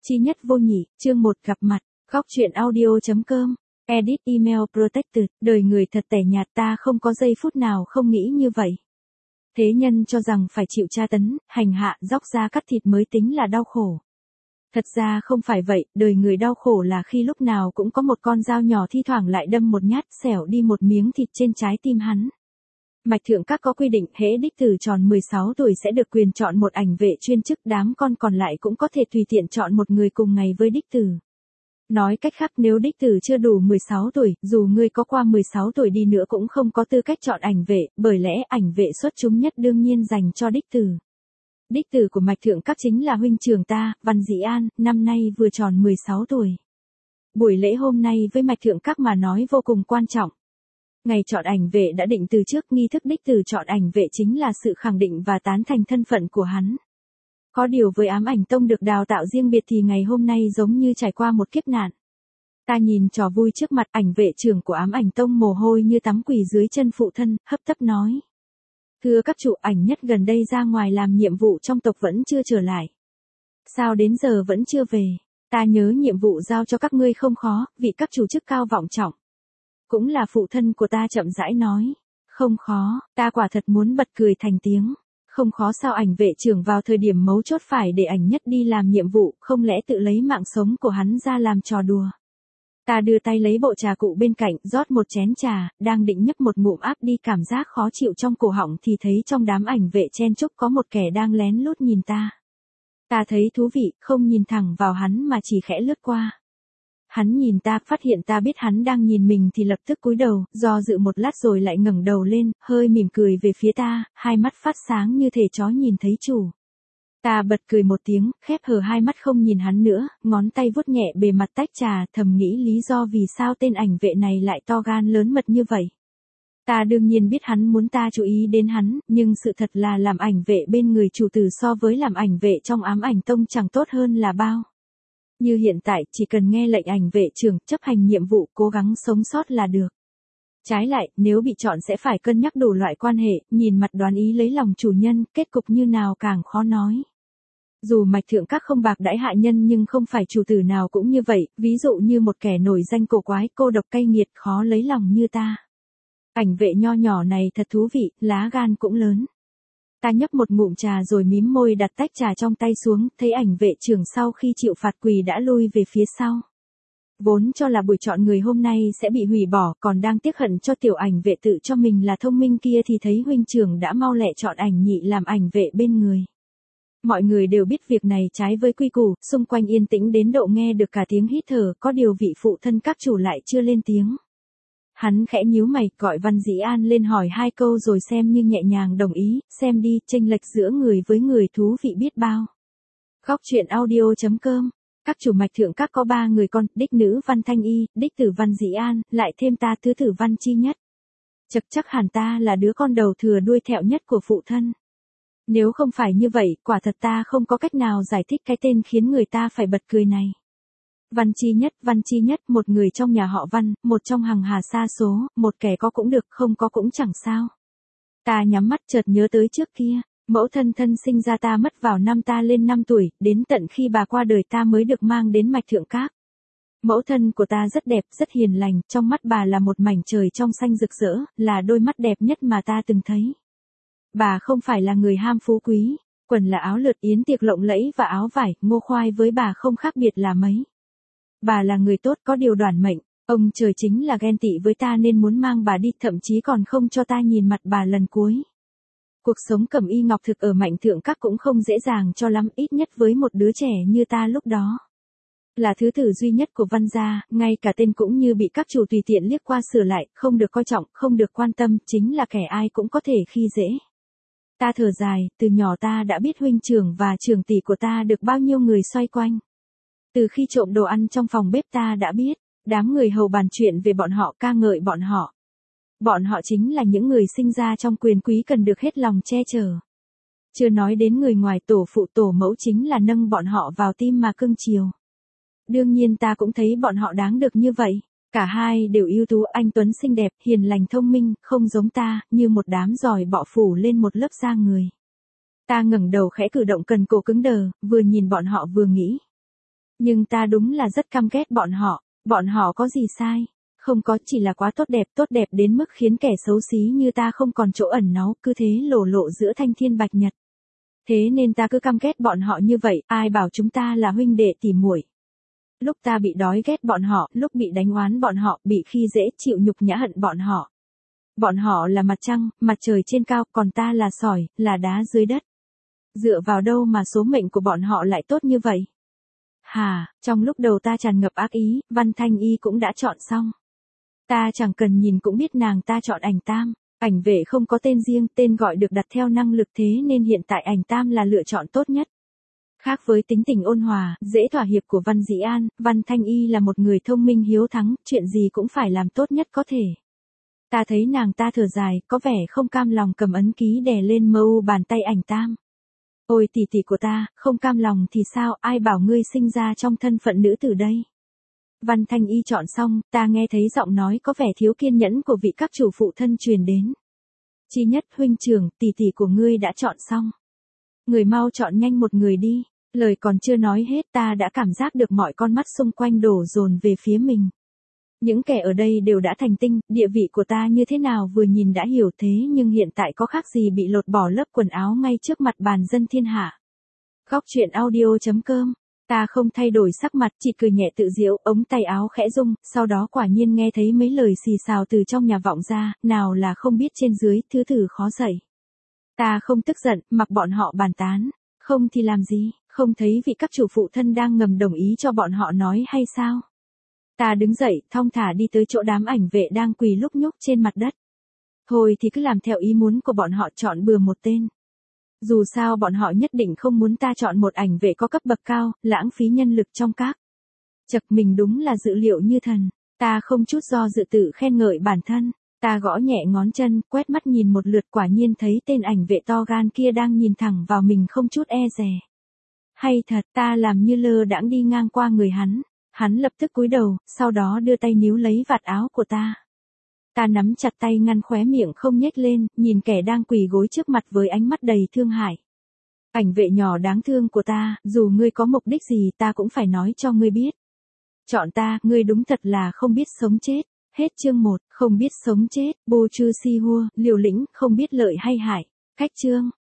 Chi nhất vô nhị, chương 1 gặp mặt, góc truyện audio.com, edit email protected, đời người thật tẻ nhạt, ta không có giây phút nào không nghĩ như vậy. Thế nhân cho rằng phải chịu tra tấn, hành hạ, róc da cắt thịt mới tính là đau khổ. Thật ra không phải vậy, đời người đau khổ là khi lúc nào cũng có một con dao nhỏ thi thoảng lại đâm một nhát, xẻo đi một miếng thịt trên trái tim hắn. Mạch Thượng Các có quy định hễ đích tử tròn 16 tuổi sẽ được quyền chọn một ảnh vệ chuyên chức, đám con còn lại cũng có thể tùy tiện chọn một người cùng ngày với đích tử. Nói cách khác, nếu đích tử chưa đủ 16 tuổi, dù ngươi có qua 16 tuổi đi nữa cũng không có tư cách chọn ảnh vệ, bởi lẽ ảnh vệ xuất chúng nhất đương nhiên dành cho đích tử. Đích tử của Mạch Thượng Các chính là huynh trưởng ta, Văn Dĩ An, năm nay vừa tròn 16 tuổi. Buổi lễ hôm nay với Mạch Thượng Các mà nói vô cùng quan trọng. Ngày chọn ảnh vệ đã định từ trước, nghi thức đích tử chọn ảnh vệ chính là sự khẳng định và tán thành thân phận của hắn. Có điều với Ám Ảnh Tông được đào tạo riêng biệt thì ngày hôm nay giống như trải qua một kiếp nạn. Ta nhìn trò vui trước mặt, ảnh vệ trưởng của Ám Ảnh Tông mồ hôi như tắm quỳ dưới chân phụ thân, hấp tấp nói. Thưa các chủ, ảnh nhất gần đây ra ngoài làm nhiệm vụ trong tộc vẫn chưa trở lại. Sao đến giờ vẫn chưa về? Ta nhớ nhiệm vụ giao cho các ngươi không khó, vì các chủ chức cao vọng trọng. Cũng là phụ thân của ta chậm rãi nói. Không khó, ta quả thật muốn bật cười thành tiếng. Không khó sao ảnh vệ trưởng vào thời điểm mấu chốt phải để ảnh nhất đi làm nhiệm vụ, không lẽ tự lấy mạng sống của hắn ra làm trò đùa. Ta đưa tay lấy bộ trà cụ bên cạnh, rót một chén trà, đang định nhấp một ngụm áp đi cảm giác khó chịu trong cổ họng thì thấy trong đám ảnh vệ chen chúc có một kẻ đang lén lút nhìn ta. Ta thấy thú vị, không nhìn thẳng vào hắn mà chỉ khẽ lướt qua. Hắn nhìn ta, phát hiện ta biết hắn đang nhìn mình thì lập tức cúi đầu, do dự một lát rồi lại ngẩng đầu lên, hơi mỉm cười về phía ta, hai mắt phát sáng như thể chó nhìn thấy chủ. Ta bật cười một tiếng, khép hờ hai mắt không nhìn hắn nữa, ngón tay vuốt nhẹ bề mặt tách trà, thầm nghĩ lý do vì sao tên ảnh vệ này lại to gan lớn mật như vậy. Ta đương nhiên biết hắn muốn ta chú ý đến hắn, nhưng sự thật là làm ảnh vệ bên người chủ tử so với làm ảnh vệ trong Ám Ảnh Tông chẳng tốt hơn là bao. Như hiện tại, chỉ cần nghe lệnh ảnh vệ trưởng, chấp hành nhiệm vụ, cố gắng sống sót là được. Trái lại, nếu bị chọn sẽ phải cân nhắc đủ loại quan hệ, nhìn mặt đoán ý lấy lòng chủ nhân, kết cục như nào càng khó nói. Dù Mạch Thượng Các không bạc đãi hạ nhân nhưng không phải chủ tử nào cũng như vậy, ví dụ như một kẻ nổi danh cổ quái, cô độc cay nghiệt, khó lấy lòng như ta. Ảnh vệ nho nhỏ này thật thú vị, lá gan cũng lớn. Ta nhấp một ngụm trà rồi mím môi đặt tách trà trong tay xuống, thấy ảnh vệ trưởng sau khi chịu phạt quỳ đã lui về phía sau. Vốn cho là buổi chọn người hôm nay sẽ bị hủy bỏ, còn đang tiếc hận cho tiểu ảnh vệ tự cho mình là thông minh kia thì thấy huynh trưởng đã mau lẹ chọn ảnh nhị làm ảnh vệ bên người. Mọi người đều biết việc này trái với quy củ, xung quanh yên tĩnh đến độ nghe được cả tiếng hít thở, có điều vị phụ thân các chủ lại chưa lên tiếng. Hắn khẽ nhíu mày, gọi Văn Dĩ An lên hỏi hai câu rồi xem như nhẹ nhàng đồng ý, xem đi, chênh lệch giữa người với người thú vị biết bao. Góc truyện audio.com, các chủ Mạch Thượng Các có 3 người con, đích nữ Văn Thanh Y, đích tử Văn Dĩ An, lại thêm ta thứ tử Văn Chi Nhất. Chắc hẳn ta là đứa con đầu thừa đuôi thẹo nhất của phụ thân. Nếu không phải như vậy, quả thật ta không có cách nào giải thích cái tên khiến người ta phải bật cười này. Văn Chi Nhất, một người trong nhà họ Văn, một trong hàng hà sa số, một kẻ có cũng được, không có cũng chẳng sao. Ta nhắm mắt chợt nhớ tới trước kia, mẫu thân sinh ra ta mất vào năm ta lên 5 tuổi, đến tận khi bà qua đời ta mới được mang đến Mạch Thượng Các. Mẫu thân của ta rất đẹp, rất hiền lành, trong mắt bà là một mảnh trời trong xanh rực rỡ, là đôi mắt đẹp nhất mà ta từng thấy. Bà không phải là người ham phú quý, quần là áo lượt yến tiệc lộng lẫy và áo vải, ngô khoai với bà không khác biệt là mấy. Bà là người tốt, có điều đoản mệnh, ông trời chính là ghen tị với ta nên muốn mang bà đi, thậm chí còn không cho ta nhìn mặt bà lần cuối. Cuộc sống cẩm y ngọc thực ở Mạch Thượng Các cũng không dễ dàng cho lắm, ít nhất với một đứa trẻ như ta lúc đó. Là thứ tử duy nhất của Văn gia, ngay cả tên cũng như bị các chủ tùy tiện liếc qua sửa lại, không được coi trọng, không được quan tâm, chính là kẻ ai cũng có thể khi dễ. Ta thở dài, từ nhỏ ta đã biết huynh trưởng và trưởng tỷ của ta được bao nhiêu người xoay quanh. Từ khi trộm đồ ăn trong phòng bếp ta đã biết, đám người hầu bàn chuyện về bọn họ, ca ngợi bọn họ. Bọn họ chính là những người sinh ra trong quyền quý cần được hết lòng che chở. Chưa nói đến người ngoài, tổ phụ tổ mẫu chính là nâng bọn họ vào tim mà cưng chiều. Đương nhiên ta cũng thấy bọn họ đáng được như vậy. Cả hai đều ưu tú, anh tuấn xinh đẹp, hiền lành thông minh, không giống ta, như một đám giòi bọ phủ lên một lớp da người. Ta ngẩng đầu khẽ cử động cần cổ cứng đờ, vừa nhìn bọn họ vừa nghĩ. Nhưng ta đúng là rất căm ghét bọn họ có gì sai? Không có, chỉ là quá tốt đẹp đến mức khiến kẻ xấu xí như ta không còn chỗ ẩn náu, cứ thế lộ lộ giữa thanh thiên bạch nhật. Thế nên ta cứ căm ghét bọn họ như vậy, ai bảo chúng ta là huynh đệ tỉ muội. Lúc ta bị đói ghét bọn họ, lúc bị đánh oán bọn họ, bị khi dễ chịu nhục nhã hận bọn họ. Bọn họ là mặt trăng, mặt trời trên cao, còn ta là sỏi, là đá dưới đất. Dựa vào đâu mà số mệnh của bọn họ lại tốt như vậy? Trong lúc đầu ta tràn ngập ác ý, Văn Thanh Y cũng đã chọn xong. Ta chẳng cần nhìn cũng biết nàng ta chọn ảnh tam. Ảnh vệ không có tên riêng, tên gọi được đặt theo năng lực, thế nên hiện tại ảnh tam là lựa chọn tốt nhất. Khác với tính tình ôn hòa, dễ thỏa hiệp của Văn Dĩ An, Văn Thanh Y là một người thông minh hiếu thắng, chuyện gì cũng phải làm tốt nhất có thể. Ta thấy nàng ta thở dài, có vẻ không cam lòng, cầm ấn ký đè lên mu bàn tay ảnh tam. Ôi tỷ tỷ của ta, không cam lòng thì sao, ai bảo ngươi sinh ra trong thân phận nữ tử đây? Văn Thanh Y chọn xong, ta nghe thấy giọng nói có vẻ thiếu kiên nhẫn của vị các chủ phụ thân truyền đến. Chi Nhất huynh trưởng, tỷ tỷ của ngươi đã chọn xong. Người mau chọn nhanh một người đi. Lời còn chưa nói hết, ta đã cảm giác được mọi con mắt xung quanh đổ dồn về phía mình. Những kẻ ở đây đều đã thành tinh, địa vị của ta như thế nào vừa nhìn đã hiểu, thế nhưng hiện tại có khác gì bị lột bỏ lớp quần áo ngay trước mặt bàn dân thiên hạ. Góc truyện audio.com. Ta không thay đổi sắc mặt, chỉ cười nhẹ tự giễu, ống tay áo khẽ rung, sau đó quả nhiên nghe thấy mấy lời xì xào từ trong nhà vọng ra, nào là không biết trên dưới, thứ thử khó dậy. Ta không tức giận, mặc bọn họ bàn tán, không thì làm gì, không thấy vị các chủ phụ thân đang ngầm đồng ý cho bọn họ nói hay sao? Ta đứng dậy, thong thả đi tới chỗ đám ảnh vệ đang quỳ lúc nhúc trên mặt đất. Thôi thì cứ làm theo ý muốn của bọn họ, chọn bừa một tên. Dù sao bọn họ nhất định không muốn ta chọn một ảnh vệ có cấp bậc cao, lãng phí nhân lực trong các. Chật, mình đúng là dự liệu như thần. Ta không chút do dự tự khen ngợi bản thân. Ta gõ nhẹ ngón chân, quét mắt nhìn một lượt, quả nhiên thấy tên ảnh vệ to gan kia đang nhìn thẳng vào mình không chút e dè. Hay thật, ta làm như lơ đãng đi ngang qua người hắn. Hắn lập tức cúi đầu, sau đó đưa tay níu lấy vạt áo của ta. Ta nắm chặt tay ngăn khóe miệng không nhếch lên, nhìn kẻ đang quỳ gối trước mặt với ánh mắt đầy thương hại. Ảnh vệ nhỏ đáng thương của ta, dù ngươi có mục đích gì ta cũng phải nói cho ngươi biết. Chọn ta, ngươi đúng thật là không biết sống chết. Hết chương 1, không biết sống chết, Bô Chư Si Hua, liều lĩnh, không biết lợi hay hại. Cách chương.